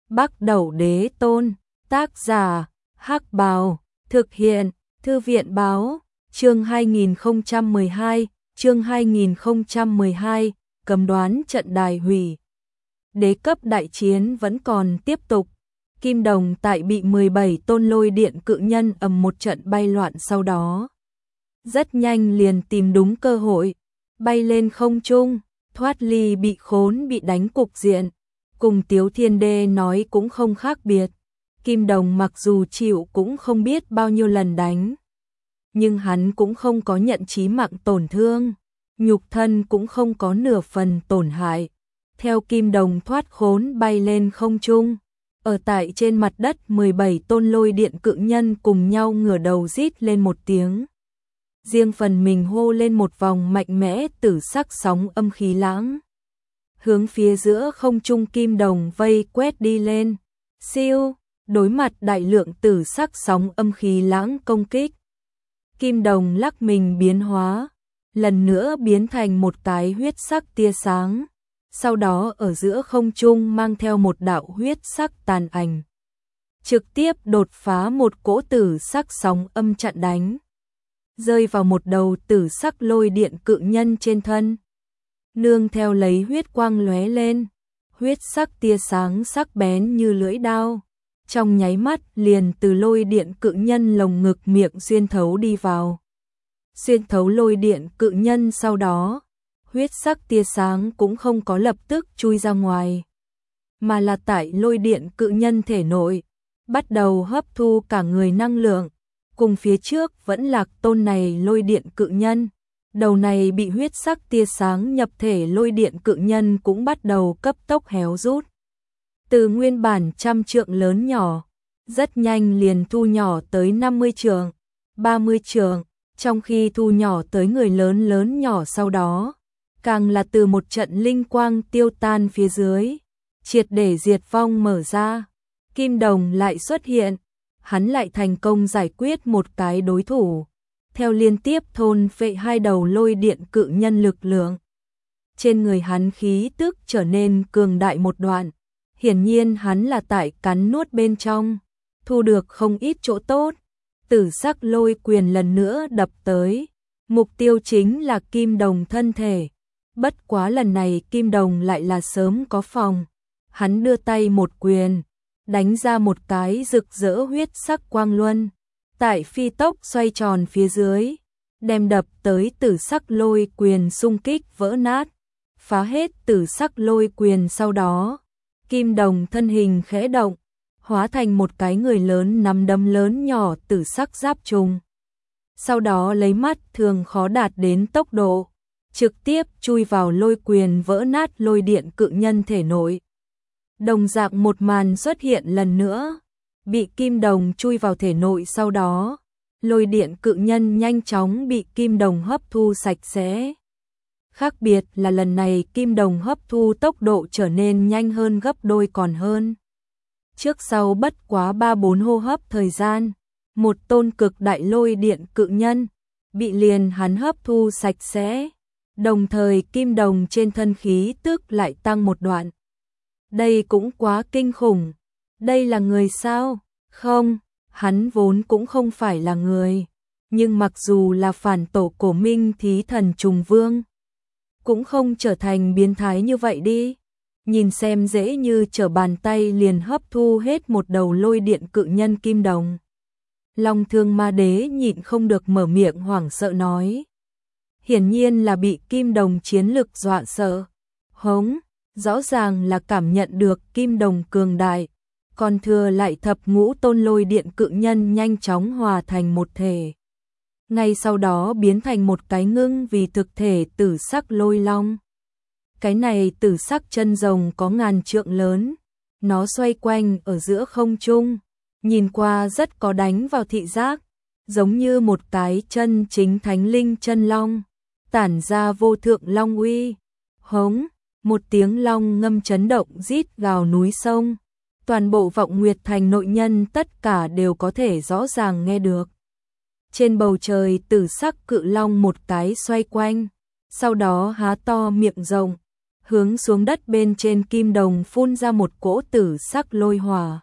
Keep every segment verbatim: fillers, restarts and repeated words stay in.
Bắc Đẩu Đế Tôn, tác giả, Hắc Bào, thực hiện, Thư viện báo, chương hai nghìn không trăm mười hai, chương hai nghìn không trăm mười hai, cấm đoán trận đài hủy. Đế cấp đại chiến vẫn còn tiếp tục, Kim Đồng tại bị mười bảy tôn lôi điện cự nhân ầm một trận bay loạn sau đó. Rất nhanh liền tìm đúng cơ hội, bay lên không trung, thoát ly bị khốn bị đánh cục diện. Cùng Tiếu Thiên Đê nói cũng không khác biệt, Kim Đồng mặc dù chịu cũng không biết bao nhiêu lần đánh, nhưng hắn cũng không có nhận chí mạng tổn thương, nhục thân cũng không có nửa phần tổn hại. Theo Kim Đồng thoát khốn bay lên không trung, ở tại trên mặt đất mười bảy tôn lôi điện cự nhân cùng nhau ngửa đầu rít lên một tiếng. Riêng phần mình hô lên một vòng mạnh mẽ tử sắc sóng âm khí lãng, hướng phía giữa không trung Kim Đồng vây quét đi lên. Siêu, đối mặt đại lượng tử sắc sóng âm khí lãng công kích, Kim Đồng lắc mình biến hóa, lần nữa biến thành một cái huyết sắc tia sáng, sau đó ở giữa không trung mang theo một đạo huyết sắc tàn ảnh, trực tiếp đột phá một cỗ tử sắc sóng âm chặn đánh, rơi vào một đầu tử sắc lôi điện cự nhân trên thân. Nương theo lấy huyết quang lóe lên, huyết sắc tia sáng sắc bén như lưỡi đao, trong nháy mắt liền từ lôi điện cự nhân lồng ngực miệng xuyên thấu đi vào. Xuyên thấu lôi điện cự nhân sau đó, huyết sắc tia sáng cũng không có lập tức chui ra ngoài, mà là tại lôi điện cự nhân thể nội, bắt đầu hấp thu cả người năng lượng, cùng phía trước vẫn lạc tôn này lôi điện cự nhân. Đầu này bị huyết sắc tia sáng nhập thể lôi điện cự nhân cũng bắt đầu cấp tốc héo rút. Từ nguyên bản trăm trượng lớn nhỏ, rất nhanh liền thu nhỏ tới năm mươi trượng, ba mươi trượng, trong khi thu nhỏ tới người lớn lớn nhỏ sau đó, càng là từ một trận linh quang tiêu tan phía dưới, triệt để diệt vong mở ra. Kim Đồng lại xuất hiện, hắn lại thành công giải quyết một cái đối thủ. Theo liên tiếp thôn phệ hai đầu lôi điện cự nhân lực lượng, trên người hắn khí tức trở nên cường đại một đoạn. Hiển nhiên hắn là tại cắn nuốt bên trong, thu được không ít chỗ tốt. Tử sắc lôi quyền lần nữa đập tới, mục tiêu chính là Kim Đồng thân thể. Bất quá lần này Kim Đồng lại là sớm có phòng, hắn đưa tay một quyền, đánh ra một cái rực rỡ huyết sắc quang luân, tại phi tốc xoay tròn phía dưới, đem đập tới tử sắc lôi quyền xung kích vỡ nát, phá hết tử sắc lôi quyền. Sau đó, Kim Đồng thân hình khẽ động, hóa thành một cái người lớn nắm đấm lớn nhỏ tử sắc giáp trùng. Sau đó lấy mắt thường khó đạt đến tốc độ, trực tiếp chui vào lôi quyền vỡ nát lôi điện cự nhân thể nội. Đồng dạng một màn xuất hiện lần nữa, bị Kim Đồng chui vào thể nội sau đó, lôi điện cự nhân nhanh chóng bị Kim Đồng hấp thu sạch sẽ. Khác biệt là lần này Kim Đồng hấp thu tốc độ trở nên nhanh hơn gấp đôi còn hơn. Trước sau bất quá ba bốn hô hấp thời gian, một tôn cực đại lôi điện cự nhân bị liền hắn hấp thu sạch sẽ, đồng thời Kim Đồng trên thân khí tức lại tăng một đoạn. Đây cũng quá kinh khủng. Đây là người sao? Không, hắn vốn cũng không phải là người. Nhưng mặc dù là phản tổ cổ minh thí thần trùng vương, cũng không trở thành biến thái như vậy đi. Nhìn xem dễ như trở bàn tay liền hấp thu hết một đầu lôi điện cự nhân Kim Đồng. Long Thương Ma Đế nhịn không được mở miệng hoảng sợ nói. Hiển nhiên là bị Kim Đồng chiến lực dọa sợ. Hống, rõ ràng là cảm nhận được Kim Đồng cường đại. Còn thừa lại thập ngũ tôn lôi điện cự nhân nhanh chóng hòa thành một thể. Ngay sau đó biến thành một cái ngưng vì thực thể tử sắc lôi long. Cái này tử sắc chân rồng có ngàn trượng lớn, nó xoay quanh ở giữa không trung, nhìn qua rất có đánh vào thị giác, giống như một cái chân chính thánh linh chân long, tản ra vô thượng long uy. Hống, một tiếng long ngâm chấn động rít gào núi sông. Toàn bộ Vọng Nguyệt Thành nội nhân tất cả đều có thể rõ ràng nghe được. Trên bầu trời tử sắc cự long một cái xoay quanh, sau đó há to miệng rộng, hướng xuống đất bên trên kim đồng phun ra một cỗ tử sắc lôi hỏa.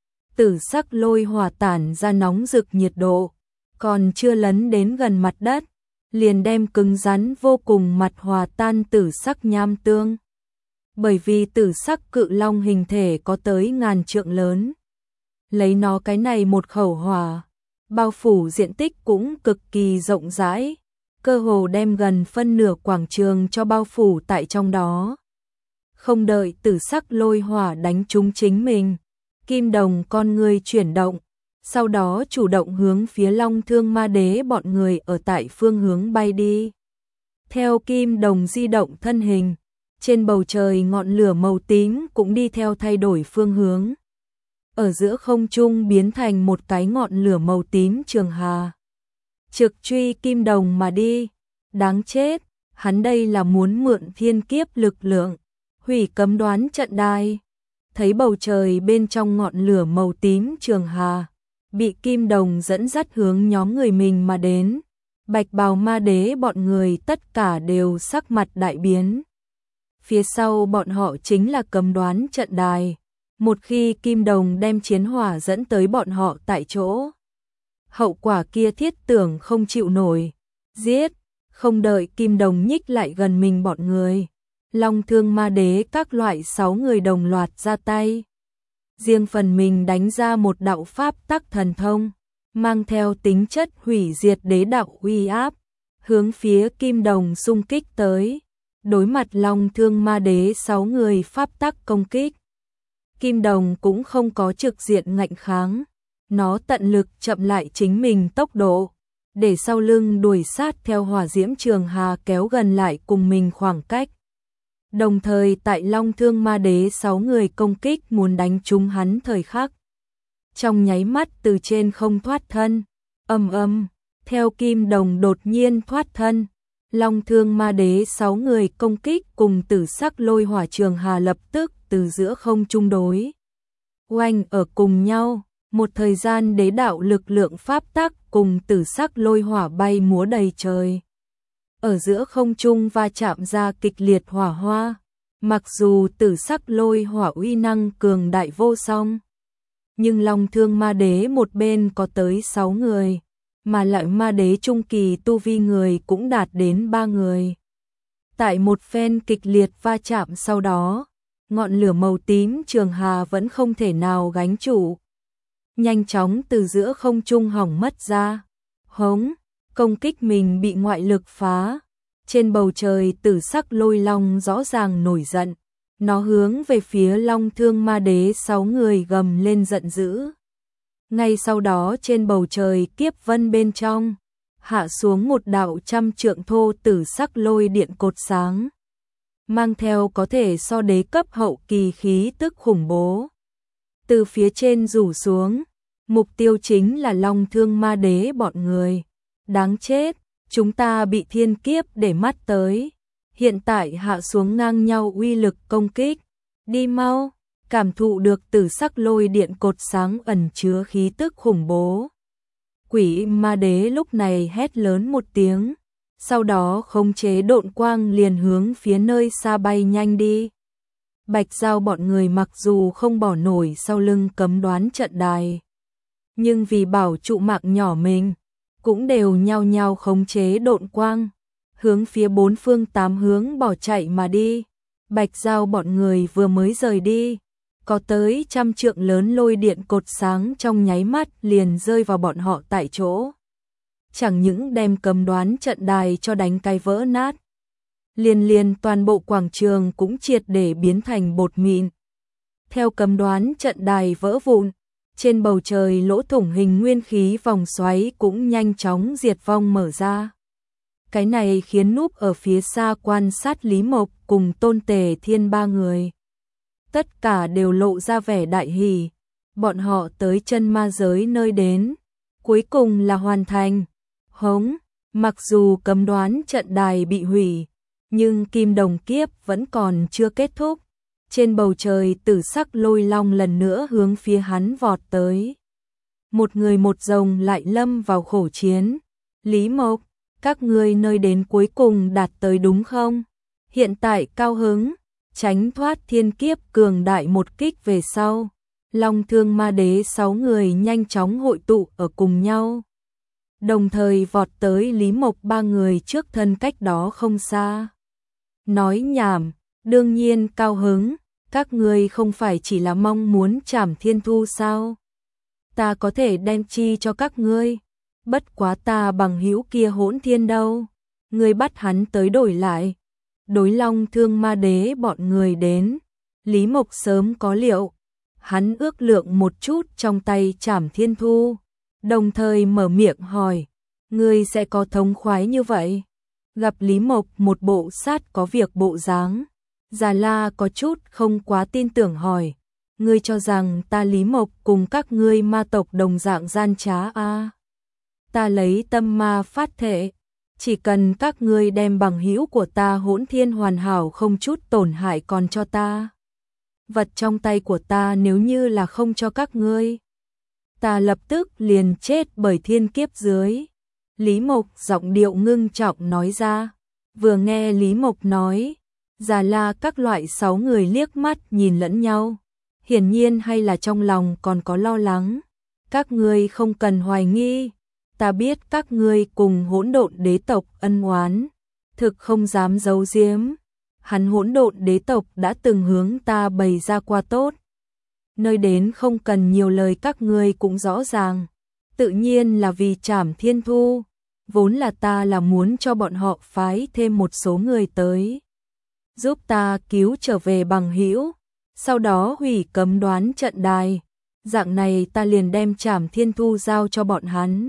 Tử sắc lôi hỏa tản ra nóng rực nhiệt độ, còn chưa lấn đến gần mặt đất, liền đem cứng rắn vô cùng mặt hòa tan tử sắc nham tương. Bởi vì tử sắc cự long hình thể có tới ngàn trượng lớn, lấy nó cái này một khẩu hỏa, bao phủ diện tích cũng cực kỳ rộng rãi, cơ hồ đem gần phân nửa quảng trường cho bao phủ tại trong đó. Không đợi tử sắc lôi hỏa đánh trúng chính mình, kim đồng con người chuyển động, sau đó chủ động hướng phía Long Thương Ma Đế bọn người ở tại phương hướng bay đi. Theo kim đồng di động thân hình, trên bầu trời ngọn lửa màu tím cũng đi theo thay đổi phương hướng. Ở giữa không trung biến thành một cái ngọn lửa màu tím trường hà. Trực truy kim đồng mà đi. Đáng chết, hắn đây là muốn mượn thiên kiếp lực lượng, hủy cấm đoán trận đài. Thấy bầu trời bên trong ngọn lửa màu tím trường hà, bị kim đồng dẫn dắt hướng nhóm người mình mà đến. Bạch bào ma đế bọn người tất cả đều sắc mặt đại biến. Phía sau bọn họ chính là cấm đoán trận đài. Một khi kim đồng đem chiến hỏa dẫn tới bọn họ tại chỗ, hậu quả kia thiết tưởng không chịu nổi. Giết, không đợi kim đồng nhích lại gần mình bọn người. Long Thương Ma Đế các loại sáu người đồng loạt ra tay. Riêng phần mình đánh ra một đạo pháp tắc thần thông, mang theo tính chất hủy diệt đế đạo uy áp, hướng phía kim đồng xung kích tới. Đối mặt Long Thương Ma Đế sáu người pháp tắc công kích, kim đồng cũng không có trực diện ngạnh kháng. Nó tận lực chậm lại chính mình tốc độ, để sau lưng đuổi sát theo hỏa diễm trường hà kéo gần lại cùng mình khoảng cách. Đồng thời tại Long Thương Ma Đế sáu người công kích muốn đánh trúng hắn thời khắc, trong nháy mắt từ trên không thoát thân. Ầm ầm, theo kim đồng đột nhiên thoát thân, Long Thương Ma Đế sáu người công kích cùng tử sắc lôi hỏa trường hà lập tức từ giữa không trung đối oanh ở cùng nhau. Một thời gian đế đạo lực lượng pháp tắc cùng tử sắc lôi hỏa bay múa đầy trời. Ở giữa không trung va chạm ra kịch liệt hỏa hoa. Mặc dù tử sắc lôi hỏa uy năng cường đại vô song, nhưng Long Thương Ma Đế một bên có tới sáu người, mà lại ma đế trung kỳ tu vi người cũng đạt đến ba người. Tại một phen kịch liệt va chạm sau đó, ngọn lửa màu tím trường hà vẫn không thể nào gánh trụ, nhanh chóng từ giữa không trung hỏng mất ra. Hống, công kích mình bị ngoại lực phá. Trên bầu trời tử sắc lôi long rõ ràng nổi giận, nó hướng về phía Long Thương Ma Đế sáu người gầm lên giận dữ. Ngay sau đó trên bầu trời kiếp vân bên trong, hạ xuống một đạo trăm trượng thô tử sắc lôi điện cột sáng, mang theo có thể so đế cấp hậu kỳ khí tức khủng bố. Từ phía trên rủ xuống, mục tiêu chính là Long Thương Ma Đế bọn người. Đáng chết, chúng ta bị thiên kiếp để mắt tới, hiện tại hạ xuống ngang nhau uy lực công kích. Đi mau, cảm thụ được tử sắc lôi điện cột sáng ẩn chứa khí tức khủng bố. Quỷ Ma Đế lúc này hét lớn một tiếng, sau đó khống chế độn quang liền hướng phía nơi xa bay nhanh đi. Bạch Giao bọn người mặc dù không bỏ nổi sau lưng cấm đoán trận đài, nhưng vì bảo trụ mạng nhỏ mình, cũng đều nhao nhao khống chế độn quang, hướng phía bốn phương tám hướng bỏ chạy mà đi. Bạch Giao bọn người vừa mới rời đi, có tới trăm trượng lớn lôi điện cột sáng trong nháy mắt liền rơi vào bọn họ tại chỗ. Chẳng những đem cấm đoán trận đài cho đánh cái vỡ nát, liền liền toàn bộ quảng trường cũng triệt để biến thành bột mịn. Theo cấm đoán trận đài vỡ vụn, trên bầu trời lỗ thủng hình nguyên khí vòng xoáy cũng nhanh chóng diệt vong mở ra. Cái này khiến núp ở phía xa quan sát Lý Mộc cùng Tôn Tề Thiên ba người, tất cả đều lộ ra vẻ đại hỉ. Bọn họ tới chân ma giới nơi đến, cuối cùng là hoàn thành. Hống, mặc dù cấm đoán trận đài bị hủy, nhưng kim đồng kiếp vẫn còn chưa kết thúc. Trên bầu trời tử sắc lôi long lần nữa hướng phía hắn vọt tới. Một người một rồng lại lâm vào khổ chiến. Lý Mộc, các ngươi nơi đến cuối cùng đạt tới đúng không? Hiện tại cao hứng, tránh thoát thiên kiếp cường đại một kích về sau. Long Thương Ma Đế sáu người nhanh chóng hội tụ ở cùng nhau, đồng thời vọt tới Lý Mộc ba người trước thân cách đó không xa. Nói nhảm, đương nhiên cao hứng, các ngươi không phải chỉ là mong muốn Trảm Thiên Thu sao? Ta có thể đem chi cho các ngươi, bất quá ta bằng hữu kia Hỗn Thiên đâu, ngươi bắt hắn tới đổi lại. Đối Long Thương Ma Đế bọn người đến, Lý Mộc sớm có liệu, hắn ước lượng một chút trong tay Trảm Thiên Thu, đồng thời mở miệng hỏi, ngươi sẽ có thống khoái như vậy? Gặp Lý Mộc một bộ sát có việc bộ dáng, Già La có chút không quá tin tưởng hỏi, ngươi cho rằng ta Lý Mộc cùng các ngươi ma tộc đồng dạng gian trá a? À? Ta lấy tâm ma phát thệ, chỉ cần các ngươi đem bằng hữu của ta Hỗn Thiên hoàn hảo không chút tổn hại còn cho ta. Vật trong tay của ta nếu như là không cho các ngươi, ta lập tức liền chết bởi thiên kiếp dưới. Lý Mộc giọng điệu ngưng trọng nói ra. Vừa nghe Lý Mộc nói, Già La các loại sáu người liếc mắt nhìn lẫn nhau, hiển nhiên hay là trong lòng còn có lo lắng. Các ngươi không cần hoài nghi, ta biết các ngươi cùng Hỗn Độn đế tộc ân oán, thực không dám giấu giếm. Hắn Hỗn Độn đế tộc đã từng hướng ta bày ra qua tốt, nơi đến không cần nhiều lời các ngươi cũng rõ ràng, tự nhiên là vì Trảm Thiên Thu, vốn là ta là muốn cho bọn họ phái thêm một số người tới, giúp ta cứu trở về bằng hữu, sau đó hủy cấm đoán trận đài, dạng này ta liền đem Trảm Thiên Thu giao cho bọn hắn.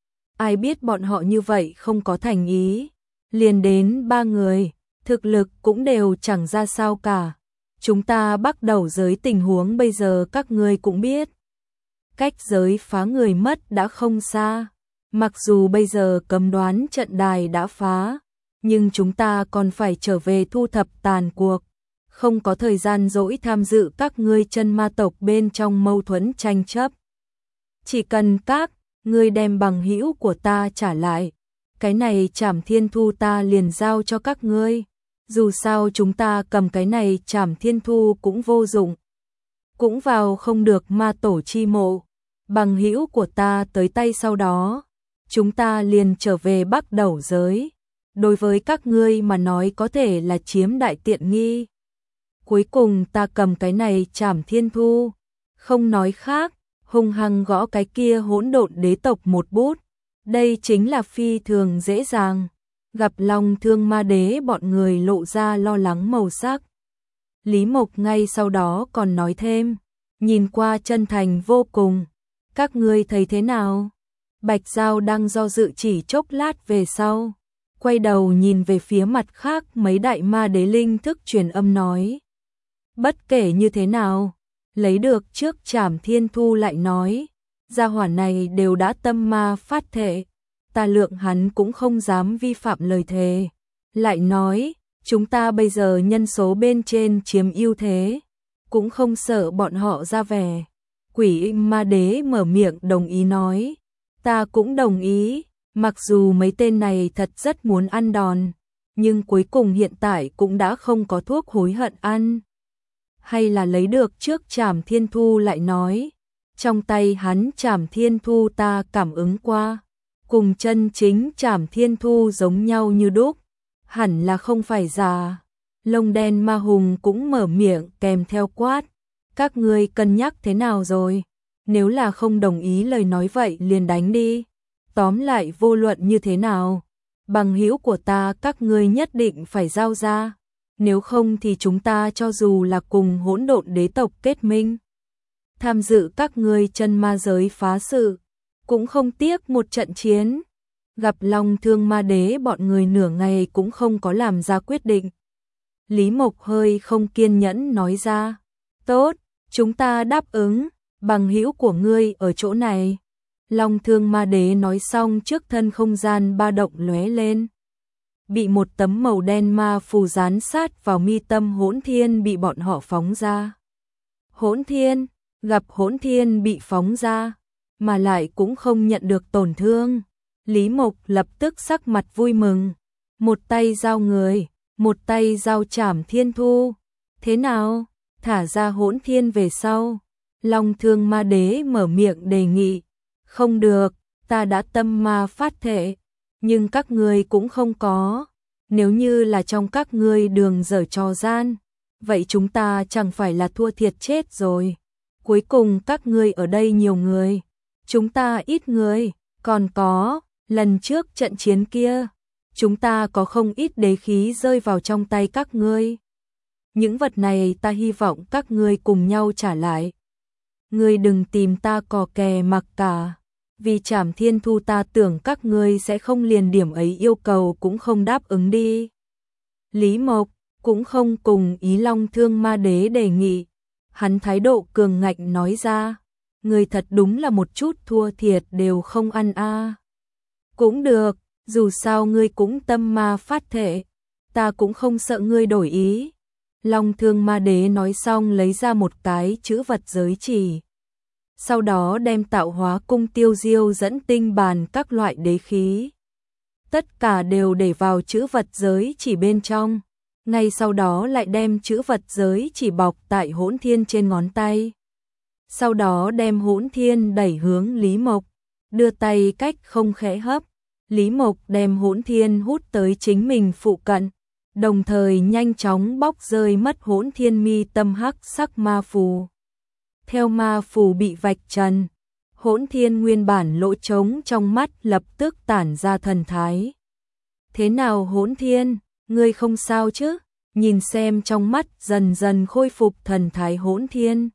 Ai biết bọn họ như vậy không có thành ý, liền đến ba người, thực lực cũng đều chẳng ra sao cả. Chúng ta bắt đầu giới tình huống bây giờ các ngươi cũng biết. Cách giới phá người mất đã không xa. Mặc dù bây giờ cấm đoán trận đài đã phá, nhưng chúng ta còn phải trở về thu thập tàn cuộc. Không có thời gian dỗi tham dự các ngươi chân ma tộc bên trong mâu thuẫn tranh chấp. Chỉ cần các ngươi đem bằng hữu của ta trả lại, cái này Trảm Thiên Thu ta liền giao cho các ngươi. Dù sao chúng ta cầm cái này Trảm Thiên Thu cũng vô dụng, cũng vào không được ma tổ chi mộ. Bằng hữu của ta tới tay sau đó, chúng ta liền trở về Bắc Đẩu giới. Đối với các ngươi mà nói có thể là chiếm đại tiện nghi. Cuối cùng ta cầm cái này Trảm Thiên Thu, không nói khác, hung hăng gõ cái kia Hỗn Độn đế tộc một bút. Đây chính là phi thường dễ dàng. Gặp Long Thương Ma Đế bọn người lộ ra lo lắng màu sắc. Lý Mộc ngay sau đó còn nói thêm, nhìn qua chân thành vô cùng. Các ngươi thấy thế nào? Bạch Giao đang do dự chỉ chốc lát về sau, quay đầu nhìn về phía mặt khác mấy đại ma đế linh thức truyền âm nói. Bất kể như thế nào, lấy được trước Trảm Thiên Thu lại nói, gia hỏa này đều đã tâm ma phát thệ, ta lượng hắn cũng không dám vi phạm lời thề. Lại nói, chúng ta bây giờ nhân số bên trên chiếm ưu thế, cũng không sợ bọn họ ra vẻ. Quỷ ma đế mở miệng đồng ý nói, ta cũng đồng ý, mặc dù mấy tên này thật rất muốn ăn đòn, nhưng cuối cùng hiện tại cũng đã không có thuốc hối hận ăn. Hay là lấy được trước Trảm Thiên Thu lại nói, trong tay hắn Trảm Thiên Thu ta cảm ứng qua, cùng chân chính Trảm Thiên Thu giống nhau như đúc, hẳn là không phải giả. Lông đen ma hùng cũng mở miệng kèm theo quát, các ngươi cân nhắc thế nào rồi? Nếu là không đồng ý lời nói vậy liền đánh đi. Tóm lại vô luận như thế nào, bằng hữu của ta các ngươi nhất định phải giao ra, nếu không thì chúng ta cho dù là cùng Hỗn Độn đế tộc kết minh, tham dự các ngươi chân ma giới phá sự, cũng không tiếc một trận chiến. Gặp Long Thương Ma Đế bọn người nửa ngày cũng không có làm ra quyết định. Lý Mộc hơi không kiên nhẫn nói ra, tốt, chúng ta đáp ứng, bằng hữu của ngươi ở chỗ này. Long Thương Ma Đế nói xong trước thân không gian ba động lóe lên. Bị một tấm màu đen ma phù dán sát vào mi tâm Hỗn Thiên bị bọn họ phóng ra. Hỗn Thiên, gặp Hỗn Thiên bị phóng ra, mà lại cũng không nhận được tổn thương. Lý Mộc lập tức sắc mặt vui mừng, một tay giao người, một tay giao Trảm Thiên Thu, Thế nào, thả ra Hỗn Thiên về sau? Long Thương Ma Đế mở miệng đề nghị. Không được, ta đã tâm ma phát thể, nhưng các ngươi cũng không có. Nếu như là trong các ngươi đường dở trò gian, vậy chúng ta chẳng phải là thua thiệt chết rồi. Cuối cùng các ngươi ở đây nhiều người, chúng ta ít người, còn có, lần trước trận chiến kia, chúng ta có không ít đế khí rơi vào trong tay các ngươi. Những vật này ta hy vọng các ngươi cùng nhau trả lại. Ngươi đừng tìm ta cò kè mặc cả, vì Trảm Thiên Thu ta tưởng các ngươi sẽ không liền điểm ấy yêu cầu cũng không đáp ứng đi. Lý Mộc cũng không cùng ý Long Thương Ma Đế đề nghị, hắn thái độ cường ngạnh nói ra, ngươi thật đúng là một chút thua thiệt đều không ăn a. À. Cũng được, dù sao ngươi cũng tâm ma phát thể, ta cũng không sợ ngươi đổi ý. Long Thương Ma Đế nói xong lấy ra một cái chữ vật giới chỉ. Sau đó đem tạo hóa cung tiêu diêu dẫn tinh bàn các loại đế khí. Tất cả đều để vào chữ vật giới chỉ bên trong. Ngay sau đó lại đem chữ vật giới chỉ bọc tại Hỗn Thiên trên ngón tay. Sau đó đem Hỗn Thiên đẩy hướng Lý Mộc, đưa tay cách không khẽ hấp. Lý Mộc đem Hỗn Thiên hút tới chính mình phụ cận, đồng thời nhanh chóng bóc rơi mất Hỗn Thiên mi tâm hắc sắc ma phù. Theo ma phù bị vạch trần, Hỗn Thiên nguyên bản lỗ trống trong mắt lập tức tản ra thần thái. Thế nào Hỗn Thiên, ngươi không sao chứ? Nhìn xem trong mắt dần dần khôi phục thần thái Hỗn Thiên.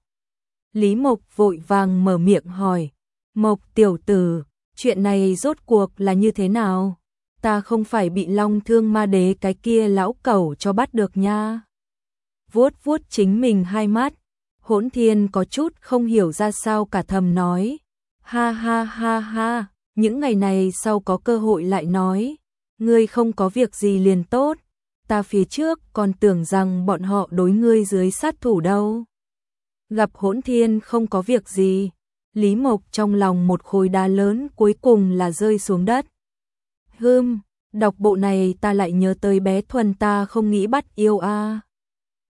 Lý Mộc vội vàng mở miệng hỏi, Mộc tiểu tử, chuyện này rốt cuộc là như thế nào? Ta không phải bị Long Thương Ma Đế cái kia lão cẩu cho bắt được nha. Vuốt vuốt chính mình hai mắt, Hỗn Thiên có chút không hiểu ra sao cả thầm nói, ha ha ha ha, những ngày này sau có cơ hội lại nói, ngươi không có việc gì liền tốt, ta phía trước còn tưởng rằng bọn họ đối ngươi dưới sát thủ đâu. Gặp Hỗn Thiên không có việc gì, Lý Mộc trong lòng một khối đá lớn cuối cùng là rơi xuống đất. Hừm, đọc bộ này ta lại nhớ tới bé Thuần ta không nghĩ bắt yêu a. À.